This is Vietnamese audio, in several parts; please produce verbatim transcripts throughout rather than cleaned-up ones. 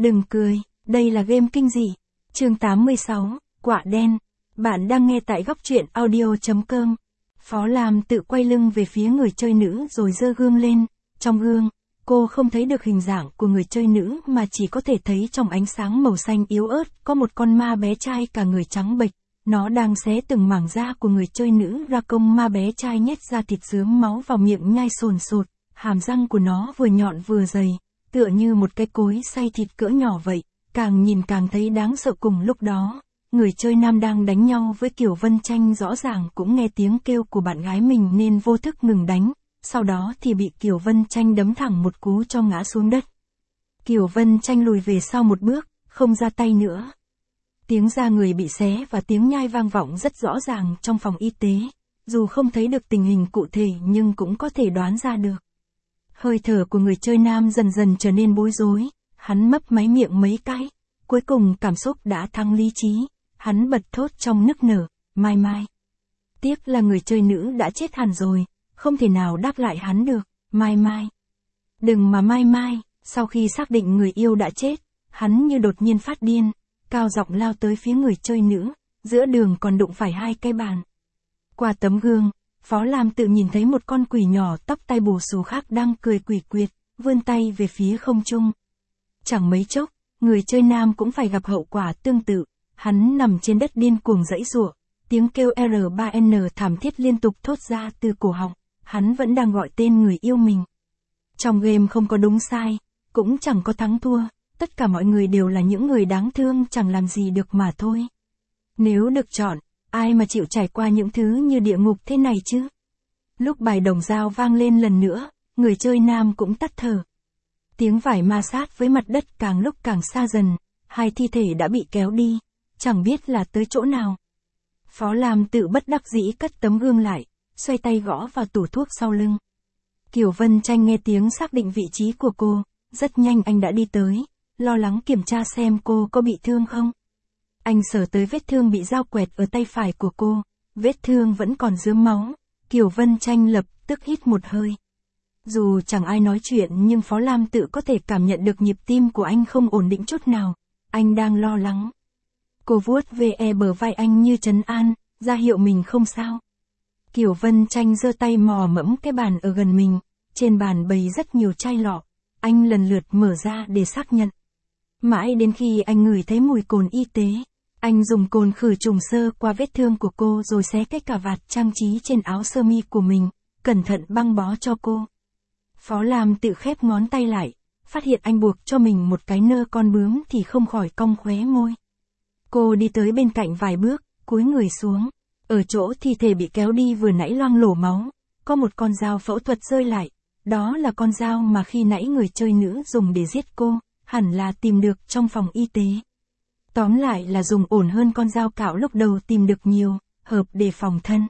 Đừng cười, đây là game kinh dị. Chương tám mươi sáu, Quả đen. Bạn đang nghe tại góc truyện audio chấm com. Phó Lam tự quay lưng về phía người chơi nữ rồi giơ gương lên. Trong gương, cô không thấy được hình dạng của người chơi nữ mà chỉ có thể thấy trong ánh sáng màu xanh yếu ớt có một con ma bé trai cả người trắng bệch. Nó đang xé từng mảng da của người chơi nữ ra, công ma bé trai nhét ra thịt rướm máu vào miệng nhai sồn sột. Hàm răng của nó vừa nhọn vừa dày, tựa như một cái cối xay thịt cỡ nhỏ vậy. Càng nhìn càng thấy đáng sợ. Cùng lúc đó, người chơi nam đang đánh nhau với Kiều Vân Tranh rõ ràng cũng nghe tiếng kêu của bạn gái mình nên vô thức ngừng đánh, sau đó thì bị Kiều Vân Tranh đấm thẳng một cú cho ngã xuống đất. Kiều Vân Tranh lùi về sau một bước, không ra tay nữa. Tiếng da người bị xé và tiếng nhai vang vọng rất rõ ràng trong phòng y tế, dù không thấy được tình hình cụ thể nhưng cũng có thể đoán ra được. Hơi thở của người chơi nam dần dần trở nên bối rối, hắn mấp máy miệng mấy cái, cuối cùng cảm xúc đã thắng lý trí, hắn bật thốt trong nức nở, Mai Mai. Tiếc là người chơi nữ đã chết hẳn rồi, không thể nào đáp lại hắn được, Mai Mai. Đừng mà Mai Mai. Sau khi xác định người yêu đã chết, hắn như đột nhiên phát điên, cao giọng lao tới phía người chơi nữ, giữa đường còn đụng phải hai cái bàn. Qua tấm gương, Phó Lam tự nhìn thấy một con quỷ nhỏ tóc tai bù xù khác đang cười quỷ quyệt, vươn tay về phía không trung. Chẳng mấy chốc, người chơi nam cũng phải gặp hậu quả tương tự, hắn nằm trên đất điên cuồng giãy giụa, tiếng kêu R ba N thảm thiết liên tục thốt ra từ cổ họng, hắn vẫn đang gọi tên người yêu mình. Trong game không có đúng sai, cũng chẳng có thắng thua, tất cả mọi người đều là những người đáng thương chẳng làm gì được mà thôi. Nếu được chọn, ai mà chịu trải qua những thứ như địa ngục thế này chứ? Lúc bài đồng dao vang lên lần nữa, người chơi nam cũng tắt thở. Tiếng vải ma sát với mặt đất càng lúc càng xa dần, hai thi thể đã bị kéo đi, chẳng biết là tới chỗ nào. Phó Lam tự bất đắc dĩ cất tấm gương lại, xoay tay gõ vào tủ thuốc sau lưng. Kiều Vân Tranh nghe tiếng xác định vị trí của cô, rất nhanh anh đã đi tới, lo lắng kiểm tra xem cô có bị thương không. Anh sờ tới vết thương bị dao quẹt ở tay phải của cô, vết thương vẫn còn rớm máu. Kiều Vân Tranh lập tức hít một hơi. Dù chẳng ai nói chuyện nhưng Phó Lam tự có thể cảm nhận được nhịp tim của anh không ổn định chút nào, anh đang lo lắng. Cô vuốt ve bờ vai anh như trấn an, ra hiệu mình không sao. Kiều Vân Tranh giơ tay mò mẫm cái bàn ở gần mình, trên bàn bày rất nhiều chai lọ, anh lần lượt mở ra để xác nhận. Mãi đến khi anh ngửi thấy mùi cồn y tế, anh dùng cồn khử trùng sơ qua vết thương của cô rồi xé cái cà vạt trang trí trên áo sơ mi của mình, cẩn thận băng bó cho cô. Phó Lam tự khép ngón tay lại, phát hiện anh buộc cho mình một cái nơ con bướm thì không khỏi cong khóe môi. Cô đi tới bên cạnh vài bước, cúi người xuống. Ở chỗ thi thể bị kéo đi vừa nãy loang lổ máu, có một con dao phẫu thuật rơi lại. Đó là con dao mà khi nãy người chơi nữ dùng để giết cô, hẳn là tìm được trong phòng y tế. Tóm lại là dùng ổn hơn con dao cạo lúc đầu tìm được nhiều, hợp để phòng thân.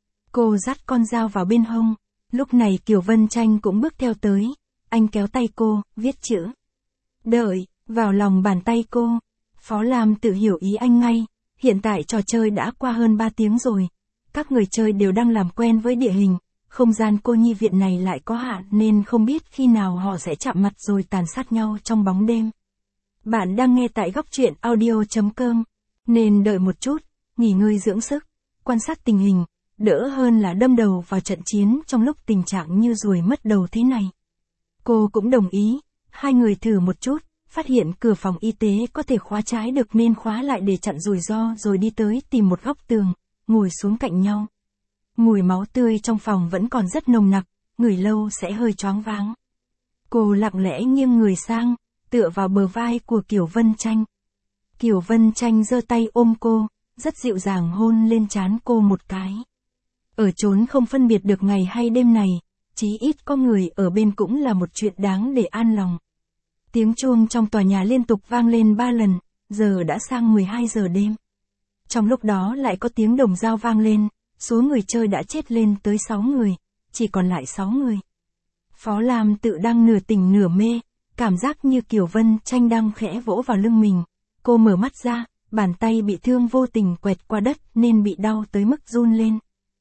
Cô dắt con dao vào bên hông, lúc này Kiều Vân Tranh cũng bước theo tới, anh kéo tay cô, viết chữ đợi vào lòng bàn tay cô. Phó Lam tự hiểu ý anh ngay, hiện tại trò chơi đã qua hơn ba tiếng rồi, các người chơi đều đang làm quen với địa hình, không gian cô nhi viện này lại có hạn nên không biết khi nào họ sẽ chạm mặt rồi tàn sát nhau trong bóng đêm. Bạn đang nghe tại góc truyện audio chấm com, nên đợi một chút, nghỉ ngơi dưỡng sức, quan sát tình hình, đỡ hơn là đâm đầu vào trận chiến trong lúc tình trạng như ruồi mất đầu thế này. Cô cũng đồng ý, hai người thử một chút, phát hiện cửa phòng y tế có thể khóa trái được nên khóa lại để chặn rủi ro rồi đi tới tìm một góc tường, ngồi xuống cạnh nhau. Mùi máu tươi trong phòng vẫn còn rất nồng nặc, ngửi lâu sẽ hơi choáng váng. Cô lặng lẽ nghiêng người sang, tựa vào bờ vai của Kiều Vân Tranh. Kiều Vân Tranh giơ tay ôm cô, rất dịu dàng hôn lên trán cô một cái. Ở chốn không phân biệt được ngày hay đêm này, chí ít có người ở bên cũng là một chuyện đáng để an lòng. Tiếng chuông trong tòa nhà liên tục vang lên ba lần, giờ đã sang mười hai giờ đêm. Trong lúc đó lại có tiếng đồng dao vang lên, số người chơi đã chết lên tới sáu người, chỉ còn lại sáu người. Phó Lam tự đang nửa tỉnh nửa mê, cảm giác như Kiều Vân Tranh đang khẽ vỗ vào lưng mình. Cô mở mắt ra, bàn tay bị thương vô tình quẹt qua đất nên bị đau tới mức run lên.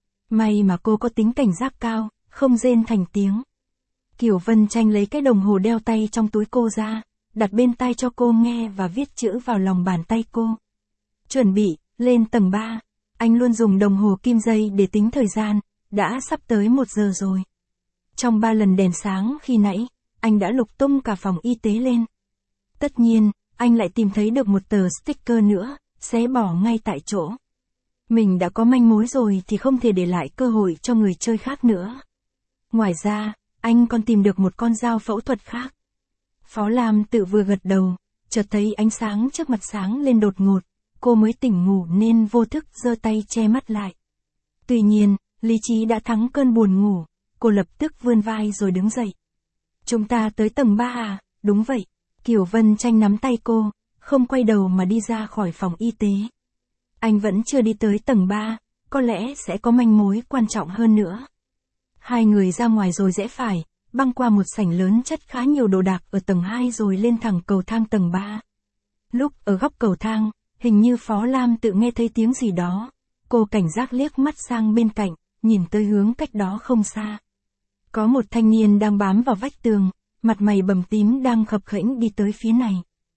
May mà cô có tính cảnh giác cao, không rên thành tiếng. Kiều Vân Tranh lấy cái đồng hồ đeo tay trong túi cô ra, đặt bên tai cho cô nghe và viết chữ vào lòng bàn tay cô. Chuẩn bị, lên tầng ba. Anh luôn dùng đồng hồ kim dây để tính thời gian, đã sắp tới một giờ rồi. Trong ba lần đèn sáng khi nãy, anh đã lục tung cả phòng y tế lên. Tất nhiên, anh lại tìm thấy được một tờ sticker nữa, xé bỏ ngay tại chỗ. Mình đã có manh mối rồi thì không thể để lại cơ hội cho người chơi khác nữa. Ngoài ra, anh còn tìm được một con dao phẫu thuật khác. Phó Lam Tự vừa gật đầu, chợt thấy ánh sáng trước mặt sáng lên đột ngột, cô mới tỉnh ngủ nên vô thức giơ tay che mắt lại. Tuy nhiên, lý trí đã thắng cơn buồn ngủ, cô lập tức vươn vai rồi đứng dậy. Chúng ta tới tầng ba à? Đúng vậy. Kiều Vân Tranh nắm tay cô, không quay đầu mà đi ra khỏi phòng y tế. Anh vẫn chưa đi tới tầng ba, có lẽ sẽ có manh mối quan trọng hơn nữa. Hai người ra ngoài rồi rẽ phải, băng qua một sảnh lớn chất khá nhiều đồ đạc ở tầng hai rồi lên thẳng cầu thang tầng ba. Lúc ở góc cầu thang, hình như Phó Lam Tự nghe thấy tiếng gì đó. Cô cảnh giác liếc mắt sang bên cạnh, nhìn tới hướng cách đó không xa. Có một thanh niên đang bám vào vách tường, mặt mày bầm tím đang khập khểnh đi tới phía này.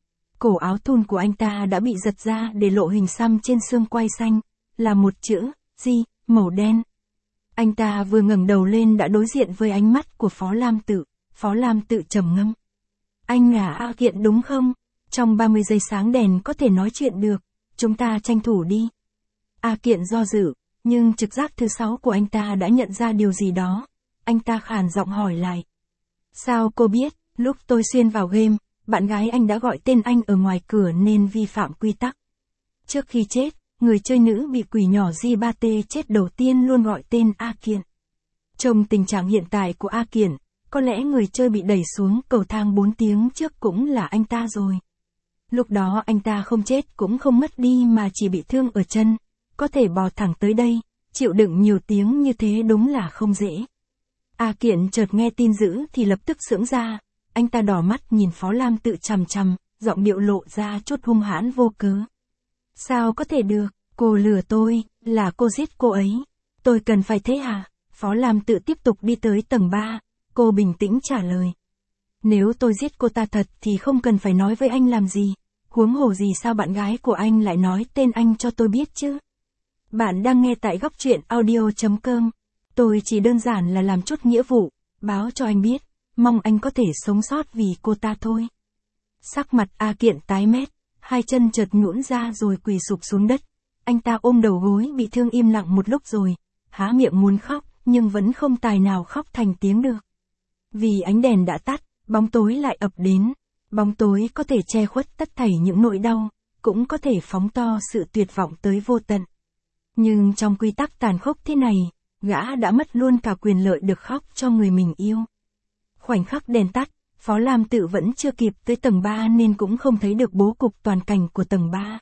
Cổ áo thun của anh ta đã bị giật ra để lộ hình xăm trên xương quai xanh, là một chữ, G, màu đen. Anh ta vừa ngẩng đầu lên đã đối diện với ánh mắt của Phó Lam Tự. Phó Lam Tự trầm ngâm. Anh là A Kiện đúng không? Trong ba mươi giây sáng đèn có thể nói chuyện được, chúng ta tranh thủ đi. A Kiện do dự, nhưng trực giác thứ sáu của anh ta đã nhận ra điều gì đó. Anh ta khàn giọng hỏi lại. Sao cô biết, lúc tôi xuyên vào game, bạn gái anh đã gọi tên anh ở ngoài cửa nên vi phạm quy tắc. Trước khi chết, người chơi nữ bị quỷ nhỏ G ba T chết đầu tiên luôn gọi tên A Kiện. Trong tình trạng hiện tại của A Kiện, có lẽ người chơi bị đẩy xuống cầu thang bốn tiếng trước cũng là anh ta rồi. Lúc đó anh ta không chết cũng không mất đi mà chỉ bị thương ở chân, có thể bò thẳng tới đây, chịu đựng nhiều tiếng như thế đúng là không dễ. A Kiện chợt nghe tin dữ thì lập tức sững ra, anh ta đỏ mắt nhìn Phó Lam Tự chằm chằm, giọng điệu lộ ra chút hung hãn vô cớ. Sao có thể được, cô lừa tôi, là cô giết cô ấy. Tôi cần phải thế à? Phó Lam Tự tiếp tục đi tới tầng ba, cô bình tĩnh trả lời. Nếu tôi giết cô ta thật thì không cần phải nói với anh làm gì, huống hồ gì sao bạn gái của anh lại nói tên anh cho tôi biết chứ. Bạn đang nghe tại góc truyện audio chấm com. Tôi chỉ đơn giản là làm chút nghĩa vụ, báo cho anh biết, mong anh có thể sống sót vì cô ta thôi. Sắc mặt A Kiện tái mét, hai chân chợt nhũn ra rồi quỳ sụp xuống đất. Anh ta ôm đầu gối bị thương im lặng một lúc rồi, há miệng muốn khóc, nhưng vẫn không tài nào khóc thành tiếng được. Vì ánh đèn đã tắt, bóng tối lại ập đến. Bóng tối có thể che khuất tất thảy những nỗi đau, cũng có thể phóng to sự tuyệt vọng tới vô tận. Nhưng trong quy tắc tàn khốc thế này, gã đã mất luôn cả quyền lợi được khóc cho người mình yêu. Khoảnh khắc đèn tắt, Phó Lam Tự vẫn chưa kịp tới tầng ba nên cũng không thấy được bố cục toàn cảnh của tầng ba.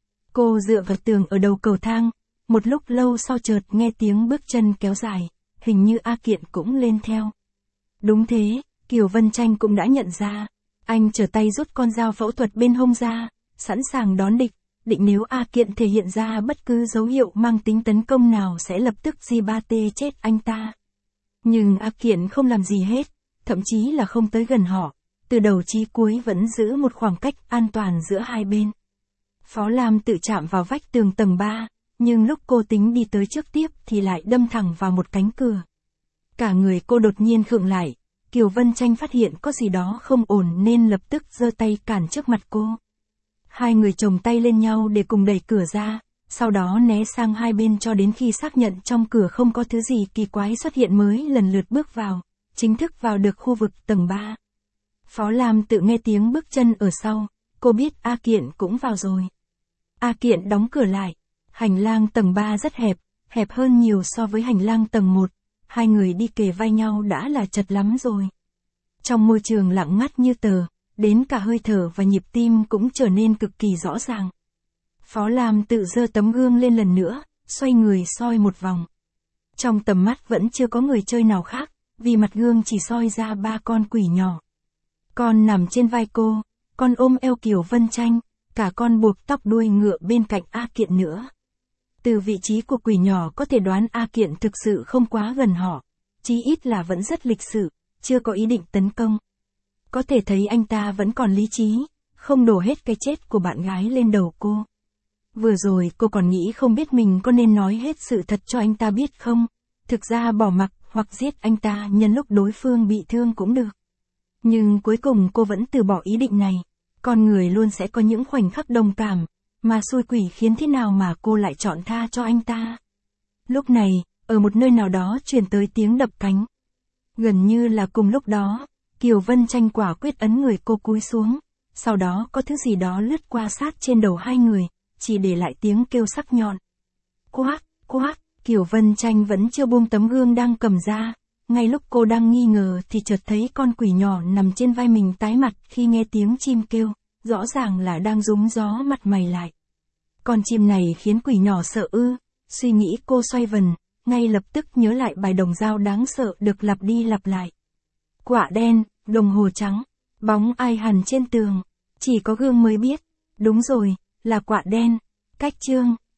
Cô dựa vào tường ở đầu cầu thang, một lúc lâu sau chợt nghe tiếng bước chân kéo dài, hình như A Kiện cũng lên theo. Đúng thế, Kiều Vân Tranh cũng đã nhận ra, anh trở tay rút con dao phẫu thuật bên hông ra, sẵn sàng đón địch, định nếu A Kiện thể hiện ra bất cứ dấu hiệu mang tính tấn công nào sẽ lập tức G ba T chết anh ta. Nhưng A Kiện không làm gì hết, thậm chí là không tới gần họ, từ đầu chí cuối vẫn giữ một khoảng cách an toàn giữa hai bên. Phó Lam Tự chạm vào vách tường tầng ba, nhưng lúc cô tính đi tới trước tiếp thì lại đâm thẳng vào một cánh cửa. Cả người cô đột nhiên khựng lại, Kiều Vân Tranh phát hiện có gì đó không ổn nên lập tức giơ tay cản trước mặt cô. Hai người chồng tay lên nhau để cùng đẩy cửa ra, sau đó né sang hai bên cho đến khi xác nhận trong cửa không có thứ gì kỳ quái xuất hiện mới lần lượt bước vào, chính thức vào được khu vực tầng ba. Phó Lam Tự nghe tiếng bước chân ở sau, cô biết A Kiện cũng vào rồi. A Kiện đóng cửa lại, hành lang tầng ba rất hẹp, hẹp hơn nhiều so với hành lang tầng một, hai người đi kề vai nhau đã là chật lắm rồi. Trong môi trường lặng ngắt như tờ, đến cả hơi thở và nhịp tim cũng trở nên cực kỳ rõ ràng. Phó Lam Tự giơ tấm gương lên lần nữa, xoay người soi một vòng. Trong tầm mắt vẫn chưa có người chơi nào khác, vì mặt gương chỉ soi ra ba con quỷ nhỏ. Con nằm trên vai cô, con ôm eo Kiều Vân Tranh, cả con buộc tóc đuôi ngựa bên cạnh A Kiện nữa. Từ vị trí của quỷ nhỏ có thể đoán A Kiện thực sự không quá gần họ, chí ít là vẫn rất lịch sự, chưa có ý định tấn công. Có thể thấy anh ta vẫn còn lý trí, không đổ hết cái chết của bạn gái lên đầu cô. Vừa rồi cô còn nghĩ không biết mình có nên nói hết sự thật cho anh ta biết không, thực ra bỏ mặc hoặc giết anh ta nhân lúc đối phương bị thương cũng được. Nhưng cuối cùng cô vẫn từ bỏ ý định này. Con người luôn sẽ có những khoảnh khắc đồng cảm, mà xui quỷ khiến thế nào mà cô lại chọn tha cho anh ta. Lúc này, ở một nơi nào đó truyền tới tiếng đập cánh. Gần như là cùng lúc đó, Kiều Vân Tranh quả quyết ấn người cô cúi xuống, sau đó có thứ gì đó lướt qua sát trên đầu hai người, chỉ để lại tiếng kêu sắc nhọn. Quát, quát, Kiều Vân Tranh vẫn chưa buông tấm gương đang cầm ra, ngay lúc cô đang nghi ngờ thì chợt thấy con quỷ nhỏ nằm trên vai mình tái mặt khi nghe tiếng chim kêu, rõ ràng là đang rúm gió mặt mày lại. Con chim này khiến quỷ nhỏ sợ ư, suy nghĩ cô xoay vần, ngay lập tức nhớ lại bài đồng dao đáng sợ được lặp đi lặp lại. Quạ đen, đồng hồ trắng, bóng ai hằn trên tường, chỉ có gương mới biết, đúng rồi, là quạ đen. Cách chương